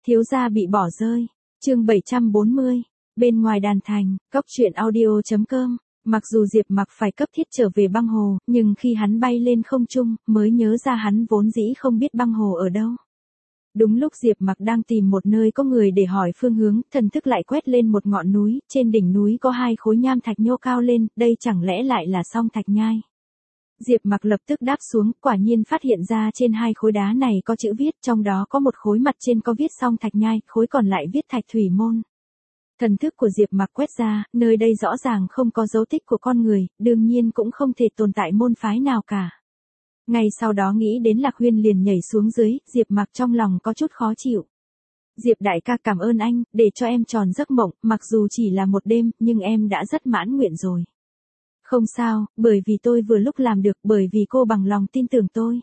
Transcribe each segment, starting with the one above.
Thiếu gia bị bỏ rơi. Chương 740. Bên ngoài đàn thành, Cốc Truyện Audio.com. Mặc dù Diệp Mặc phải cấp thiết trở về băng hồ, nhưng khi hắn bay lên không trung, mới nhớ ra hắn vốn dĩ không biết băng hồ ở đâu. Đúng lúc Diệp Mặc đang tìm một nơi có người để hỏi phương hướng, thần thức lại quét lên một ngọn núi, trên đỉnh núi có hai khối nham thạch nhô cao lên, đây chẳng lẽ lại là Song Thạch Nhai. Diệp Mặc lập tức đáp xuống, quả nhiên phát hiện ra trên hai khối đá này có chữ viết, trong đó có một khối mặt trên có viết Song Thạch Nhai, khối còn lại viết Thạch Thủy Môn. Thần thức của Diệp Mặc quét ra, nơi đây rõ ràng không có dấu tích của con người, đương nhiên cũng không thể tồn tại môn phái nào cả. Ngay sau đó nghĩ đến Lạc Huyên liền nhảy xuống dưới, Diệp Mặc trong lòng có chút khó chịu. Diệp đại ca cảm ơn anh, để cho em tròn giấc mộng, mặc dù chỉ là một đêm, nhưng em đã rất mãn nguyện rồi. Không sao, bởi vì tôi vừa lúc làm được, bởi vì cô bằng lòng tin tưởng tôi.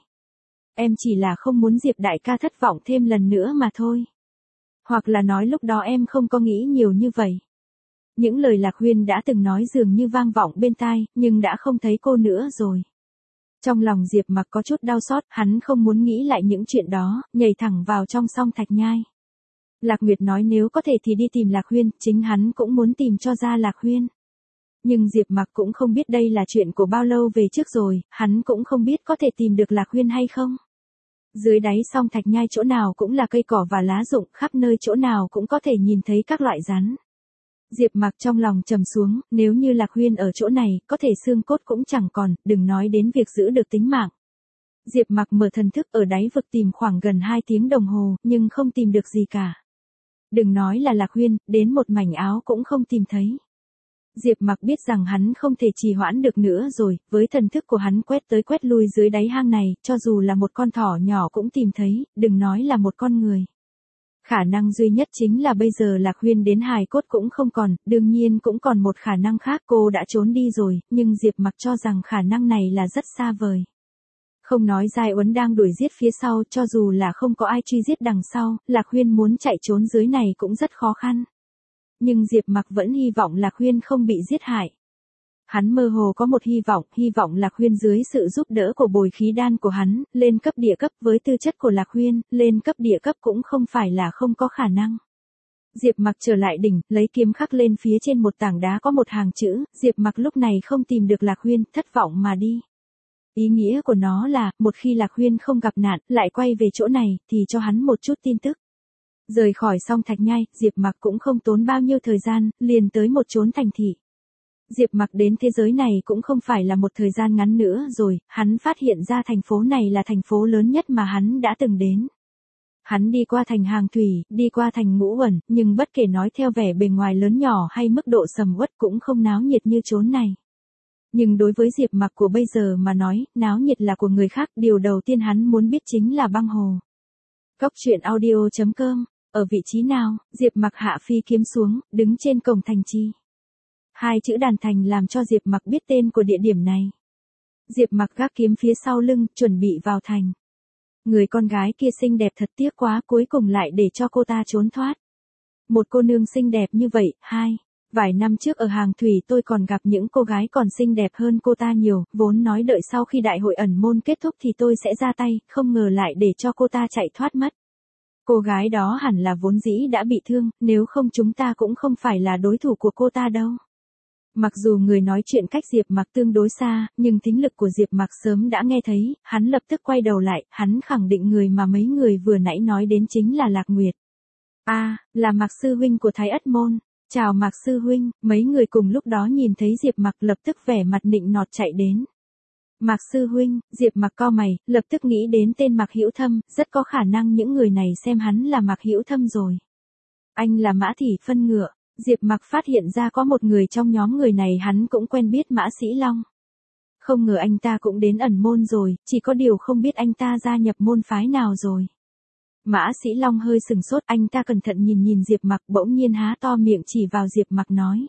Em chỉ là không muốn Diệp đại ca thất vọng thêm lần nữa mà thôi. Hoặc là nói lúc đó em không có nghĩ nhiều như vậy. Những lời Lạc Huyên đã từng nói dường như vang vọng bên tai, nhưng đã không thấy cô nữa rồi. Trong lòng Diệp Mặc có chút đau xót, hắn không muốn nghĩ lại những chuyện đó, nhảy thẳng vào trong Song Thạch Nhai. Lạc Nguyệt nói nếu có thể thì đi tìm Lạc Huyên, chính hắn cũng muốn tìm cho ra Lạc Huyên. Nhưng Diệp Mặc cũng không biết đây là chuyện của bao lâu về trước rồi, hắn cũng không biết có thể tìm được Lạc Huyên hay không. Dưới đáy Song Thạch Nhai chỗ nào cũng là cây cỏ và lá rụng, khắp nơi chỗ nào cũng có thể nhìn thấy các loại rắn. Diệp Mặc trong lòng trầm xuống, nếu như Lạc Huyên ở chỗ này, có thể xương cốt cũng chẳng còn, đừng nói đến việc giữ được tính mạng. Diệp Mặc mở thần thức ở đáy vực tìm khoảng gần 2 tiếng đồng hồ, nhưng không tìm được gì cả. Đừng nói là Lạc Huyên, đến một mảnh áo cũng không tìm thấy. Diệp Mặc biết rằng hắn không thể trì hoãn được nữa rồi, với thần thức của hắn quét tới quét lui dưới đáy hang này, cho dù là một con thỏ nhỏ cũng tìm thấy, đừng nói là một con người. Khả năng duy nhất chính là bây giờ Lạc Huyên đến hài cốt cũng không còn, đương nhiên cũng còn một khả năng khác, cô đã trốn đi rồi, nhưng Diệp Mặc cho rằng khả năng này là rất xa vời. Không nói Giai Uấn đang đuổi giết phía sau, cho dù là không có ai truy giết đằng sau, Lạc Huyên muốn chạy trốn dưới này cũng rất khó khăn. Nhưng Diệp Mặc vẫn hy vọng Lạc Huyên không bị giết hại. Hắn mơ hồ có một hy vọng Lạc Huyên dưới sự giúp đỡ của bồi khí đan của hắn, lên cấp địa cấp, với tư chất của Lạc Huyên, lên cấp địa cấp cũng không phải là không có khả năng. Diệp Mặc trở lại đỉnh, lấy kiếm khắc lên phía trên một tảng đá có một hàng chữ, Diệp Mặc lúc này không tìm được Lạc Huyên, thất vọng mà đi. Ý nghĩa của nó là, một khi Lạc Huyên không gặp nạn, lại quay về chỗ này, thì cho hắn một chút tin tức. Rời khỏi Song Thạch Nhai, Diệp Mặc cũng không tốn bao nhiêu thời gian, liền tới một chốn thành thị. Diệp Mặc đến thế giới này cũng không phải là một thời gian ngắn nữa rồi, hắn phát hiện ra thành phố này là thành phố lớn nhất mà hắn đã từng đến. Hắn đi qua thành Hàng Thủy, đi qua thành Ngũ Uẩn, nhưng bất kể nói theo vẻ bề ngoài lớn nhỏ hay mức độ sầm uất cũng không náo nhiệt như chốn này. Nhưng đối với Diệp Mặc của bây giờ mà nói, náo nhiệt là của người khác, điều đầu tiên hắn muốn biết chính là băng hồ. Cốc Truyện Audio.com. Ở vị trí nào? Diệp Mặc hạ phi kiếm xuống, đứng trên cổng thành trì. Hai chữ đàn thành làm cho Diệp Mặc biết tên của địa điểm này. Diệp Mặc gác kiếm phía sau lưng, chuẩn bị vào thành. Người con gái kia xinh đẹp thật, tiếc quá, cuối cùng lại để cho cô ta trốn thoát. Một cô nương xinh đẹp như vậy, vài năm trước ở Hàng Thủy tôi còn gặp những cô gái còn xinh đẹp hơn cô ta nhiều, vốn nói đợi sau khi đại hội ẩn môn kết thúc thì tôi sẽ ra tay, không ngờ lại để cho cô ta chạy thoát mất. Cô gái đó hẳn là vốn dĩ đã bị thương, nếu không chúng ta cũng không phải là đối thủ của cô ta đâu. Mặc dù người nói chuyện cách Diệp Mặc tương đối xa, nhưng thính lực của Diệp Mặc sớm đã nghe thấy, hắn lập tức quay đầu lại, hắn khẳng định người mà mấy người vừa nãy nói đến chính là Lạc Nguyệt. Là Mạc sư huynh của Thái Ất môn. Chào Mạc sư huynh, mấy người cùng lúc đó nhìn thấy Diệp Mặc lập tức vẻ mặt nịnh nọt chạy đến. Mạc sư huynh, Diệp Mặc cau mày, lập tức nghĩ đến tên Mạc Hữu Thâm, rất có khả năng những người này xem hắn là Mạc Hữu Thâm rồi. Anh là Mã Thị Phân Ngựa. Diệp Mặc phát hiện ra có một người trong nhóm người này hắn cũng quen biết, Mã Sĩ Long. Không ngờ anh ta cũng đến ẩn môn rồi, chỉ có điều không biết anh ta gia nhập môn phái nào rồi. Mã Sĩ Long hơi sừng sốt, anh ta cẩn thận nhìn Diệp Mặc, bỗng nhiên há to miệng chỉ vào Diệp Mặc nói.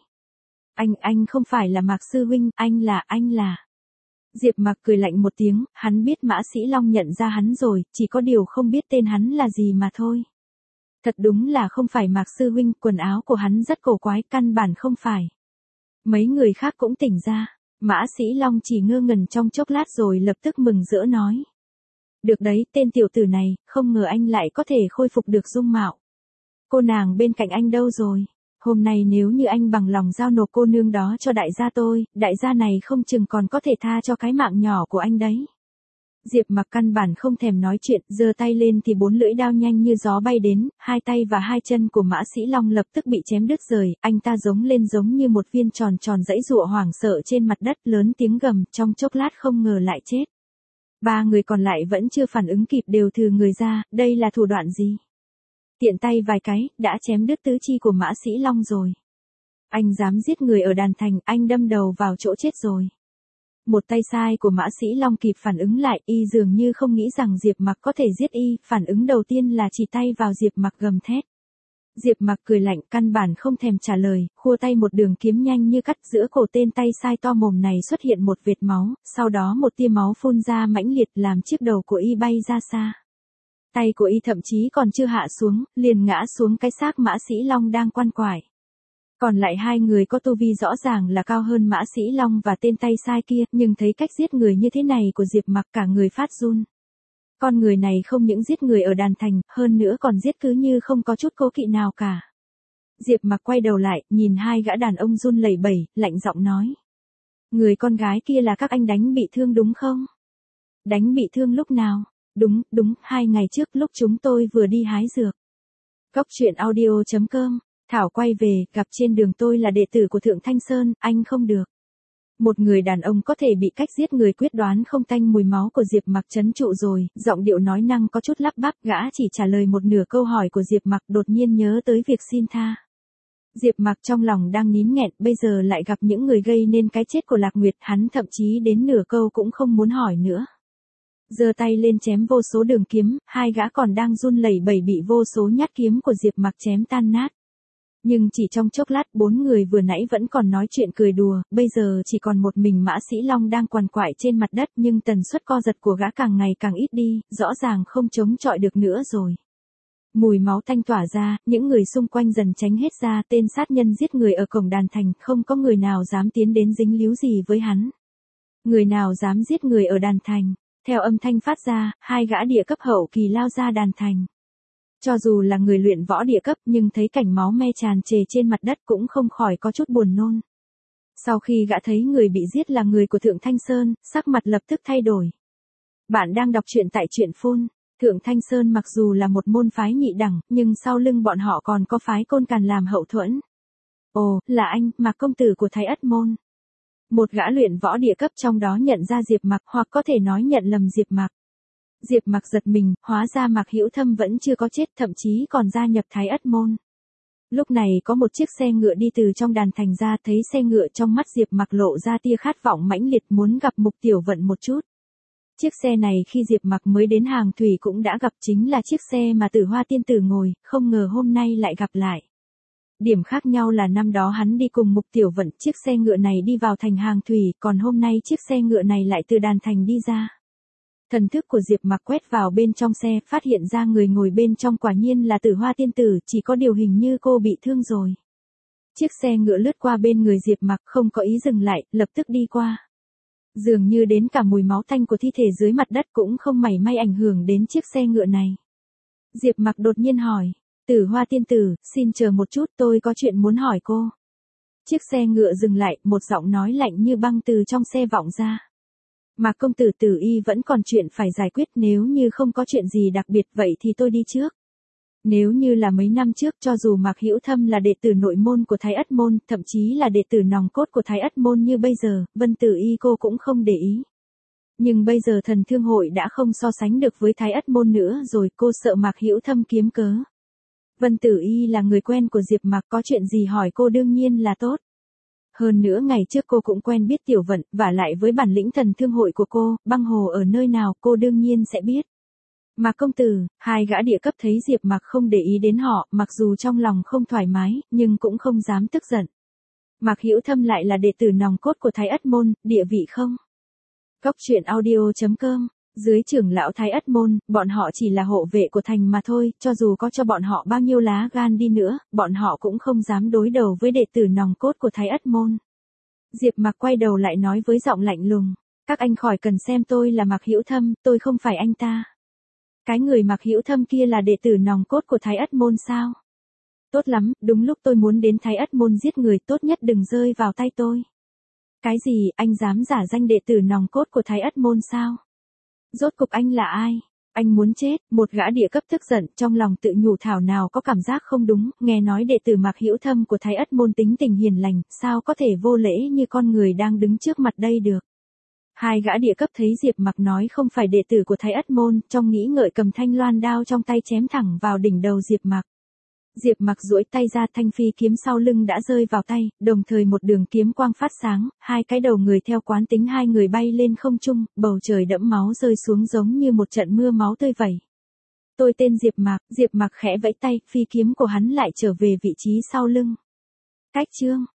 Anh không phải là Mạc sư huynh, anh là. Diệp Mặc cười lạnh một tiếng, hắn biết Mã Sĩ Long nhận ra hắn rồi, chỉ có điều không biết tên hắn là gì mà thôi. Thật đúng là không phải Mạc sư huynh, quần áo của hắn rất cổ quái, căn bản không phải. Mấy người khác cũng tỉnh ra, Mã Sĩ Long chỉ ngơ ngẩn trong chốc lát rồi lập tức mừng rỡ nói. Được đấy, tên tiểu tử này, không ngờ anh lại có thể khôi phục được dung mạo. Cô nàng bên cạnh anh đâu rồi? Hôm nay nếu như anh bằng lòng giao nộp cô nương đó cho đại gia tôi, đại gia này không chừng còn có thể tha cho cái mạng nhỏ của anh đấy. Diệp Mặc căn bản không thèm nói chuyện, giơ tay lên thì 4 lưỡi đao nhanh như gió bay đến, hai tay và hai chân của Mã Sĩ Long lập tức bị chém đứt rời, anh ta giống lên giống như một viên tròn tròn dãy giụa hoảng sợ trên mặt đất, lớn tiếng gầm, trong chốc lát không ngờ lại chết. Ba người còn lại vẫn chưa phản ứng kịp đều thừ người ra, đây là thủ đoạn gì? Tiện tay vài cái, đã chém đứt tứ chi của Mã Sĩ Long rồi. Anh dám giết người ở đàn thành, anh đâm đầu vào chỗ chết rồi. Một tay sai của Mã Sĩ Long kịp phản ứng lại, y dường như không nghĩ rằng Diệp Mặc có thể giết y, phản ứng đầu tiên là chỉ tay vào Diệp Mặc gầm thét. Diệp Mặc cười lạnh, căn bản không thèm trả lời, khua tay một đường kiếm nhanh như cắt, giữa cổ tên tay sai to mồm này xuất hiện một vệt máu, sau đó một tia máu phun ra mãnh liệt làm chiếc đầu của y bay ra xa. Tay của y thậm chí còn chưa hạ xuống, liền ngã xuống cái xác Mã Sĩ Long đang quằn quại. Còn lại hai người có tu vi rõ ràng là cao hơn Mã Sĩ Long và tên tay sai kia, nhưng thấy cách giết người như thế này của Diệp Mặc cả người phát run. Con người này không những giết người ở đàn thành, hơn nữa còn giết cứ như không có chút cố kỵ nào cả. Diệp Mặc quay đầu lại, nhìn hai gã đàn ông run lẩy bẩy, lạnh giọng nói. Người con gái kia là các anh đánh bị thương đúng không? Đánh bị thương lúc nào? Đúng, 2 ngày trước lúc chúng tôi vừa đi hái dược. Cốc truyện audio.com, Thảo quay về, gặp trên đường tôi là đệ tử của Thượng Thanh Sơn, anh không được. Một người đàn ông có thể bị cách giết người quyết đoán không tanh mùi máu của Diệp Mặc trấn trụ rồi, giọng điệu nói năng có chút lắp bắp, gã chỉ trả lời một nửa câu hỏi của Diệp Mặc, đột nhiên nhớ tới việc xin tha. Diệp Mặc trong lòng đang nín nghẹn, bây giờ lại gặp những người gây nên cái chết của Lạc Nguyệt, hắn thậm chí đến nửa câu cũng không muốn hỏi nữa. Giơ tay lên chém vô số đường kiếm, hai gã còn đang run lẩy bẩy bị vô số nhát kiếm của Diệp Mặc chém tan nát. Nhưng chỉ trong chốc lát 4 người vừa nãy vẫn còn nói chuyện cười đùa, bây giờ chỉ còn một mình Mã Sĩ Long đang quằn quại trên mặt đất, nhưng tần suất co giật của gã càng ngày càng ít đi, rõ ràng không chống chọi được nữa rồi. Mùi máu tanh tỏa ra, những người xung quanh dần tránh hết ra, tên sát nhân giết người ở cổng đàn thành, không có người nào dám tiến đến dính líu gì với hắn. Người nào dám giết người ở đàn thành? Theo âm thanh phát ra, hai gã địa cấp hậu kỳ lao ra đàn thành. Cho dù là người luyện võ địa cấp nhưng thấy cảnh máu me tràn trề trên mặt đất cũng không khỏi có chút buồn nôn. Sau khi gã thấy người bị giết là người của Thượng Thanh Sơn, sắc mặt lập tức thay đổi. Bạn đang đọc truyện tại truyện phun. Thượng Thanh Sơn mặc dù là một môn phái nhị đẳng, nhưng sau lưng bọn họ còn có phái Côn Càn làm hậu thuẫn. Ồ, là anh, Mạc công tử của Thái Ất môn. Một gã luyện võ địa cấp trong đó nhận ra Diệp Mặc, hoặc có thể nói nhận lầm Diệp Mặc. Diệp Mặc giật mình, hóa ra Mạc Hữu Thâm vẫn chưa có chết, thậm chí còn gia nhập Thái Ất môn. Lúc này có một chiếc xe ngựa đi từ trong đàn thành ra, thấy xe ngựa trong mắt Diệp Mặc lộ ra tia khát vọng mãnh liệt muốn gặp Mục Tiểu Vận một chút. Chiếc xe này khi Diệp Mặc mới đến Hàng Thủy cũng đã gặp, chính là chiếc xe mà Tử Hoa tiên tử ngồi, không ngờ hôm nay lại gặp lại. Điểm khác nhau là năm đó hắn đi cùng Mục Tiểu Vận, chiếc xe ngựa này đi vào thành Hàng Thủy, còn hôm nay chiếc xe ngựa này lại từ đàn thành đi ra. Thần thức của Diệp Mặc quét vào bên trong xe, phát hiện ra người ngồi bên trong quả nhiên là Tử Hoa tiên tử, chỉ có điều hình như cô bị thương rồi. Chiếc xe ngựa lướt qua bên người Diệp Mặc, không có ý dừng lại, lập tức đi qua. Dường như đến cả mùi máu tanh của thi thể dưới mặt đất cũng không mảy may ảnh hưởng đến chiếc xe ngựa này. Diệp Mặc đột nhiên hỏi, Tử Hoa tiên tử, xin chờ một chút, tôi có chuyện muốn hỏi cô. Chiếc xe ngựa dừng lại, một giọng nói lạnh như băng từ trong xe vọng ra. Mạc công tử Tử Y vẫn còn chuyện phải giải quyết, nếu như không có chuyện gì đặc biệt vậy thì tôi đi trước. Nếu như là mấy năm trước, cho dù Mạc Hữu Thâm là đệ tử nội môn của Thái Ất môn, thậm chí là đệ tử nòng cốt của Thái Ất môn như bây giờ, Vân Tử Y cô cũng không để ý. Nhưng bây giờ Thần Thương hội đã không so sánh được với Thái Ất môn nữa rồi, cô sợ Mạc Hữu Thâm kiếm cớ. Vân Tử Y là người quen của Diệp Mặc, có chuyện gì hỏi cô đương nhiên là tốt. Hơn nữa ngày trước cô cũng quen biết Tiểu Vận, vả lại với bản lĩnh Thần Thương hội của cô, băng hồ ở nơi nào cô đương nhiên sẽ biết. Mạc công tử, hai gã địa cấp thấy Diệp Mặc không để ý đến họ, mặc dù trong lòng không thoải mái, nhưng cũng không dám tức giận. Mạc Hữu Thâm lại là đệ tử nòng cốt của Thái Ất môn, địa vị không? Cốc truyện audio.com, dưới trưởng lão Thái Ất môn, bọn họ chỉ là hộ vệ của thành mà thôi, cho dù có cho bọn họ bao nhiêu lá gan đi nữa, bọn họ cũng không dám đối đầu với đệ tử nòng cốt của Thái Ất môn. Diệp Mặc quay đầu lại nói với giọng lạnh lùng, các anh khỏi cần xem tôi là Mạc Hữu Thâm, tôi không phải anh ta. Cái người Mạc Hữu Thâm kia là đệ tử nòng cốt của Thái Ất môn sao? Tốt lắm, đúng lúc tôi muốn đến Thái Ất môn giết người, tốt nhất đừng rơi vào tay tôi. Cái gì, anh dám giả danh đệ tử nòng cốt của Thái Ất môn sao? Rốt cục anh là ai? Anh muốn chết, một gã địa cấp tức giận, trong lòng tự nhủ thảo nào có cảm giác không đúng, nghe nói đệ tử Mạc Hữu Thâm của Thái Ất môn tính tình hiền lành, sao có thể vô lễ như con người đang đứng trước mặt đây được. Hai gã địa cấp thấy Diệp Mặc nói không phải đệ tử của Thái Ất môn, trong nghĩ ngợi cầm thanh loan đao trong tay chém thẳng vào đỉnh đầu Diệp Mặc. Diệp Mặc duỗi tay ra, thanh phi kiếm sau lưng đã rơi vào tay, đồng thời một đường kiếm quang phát sáng, hai cái đầu người theo quán tính hai người bay lên không trung, bầu trời đẫm máu rơi xuống giống như một trận mưa máu tươi vẩy. Tôi tên Diệp Mặc khẽ vẫy tay, phi kiếm của hắn lại trở về vị trí sau lưng. Cách chương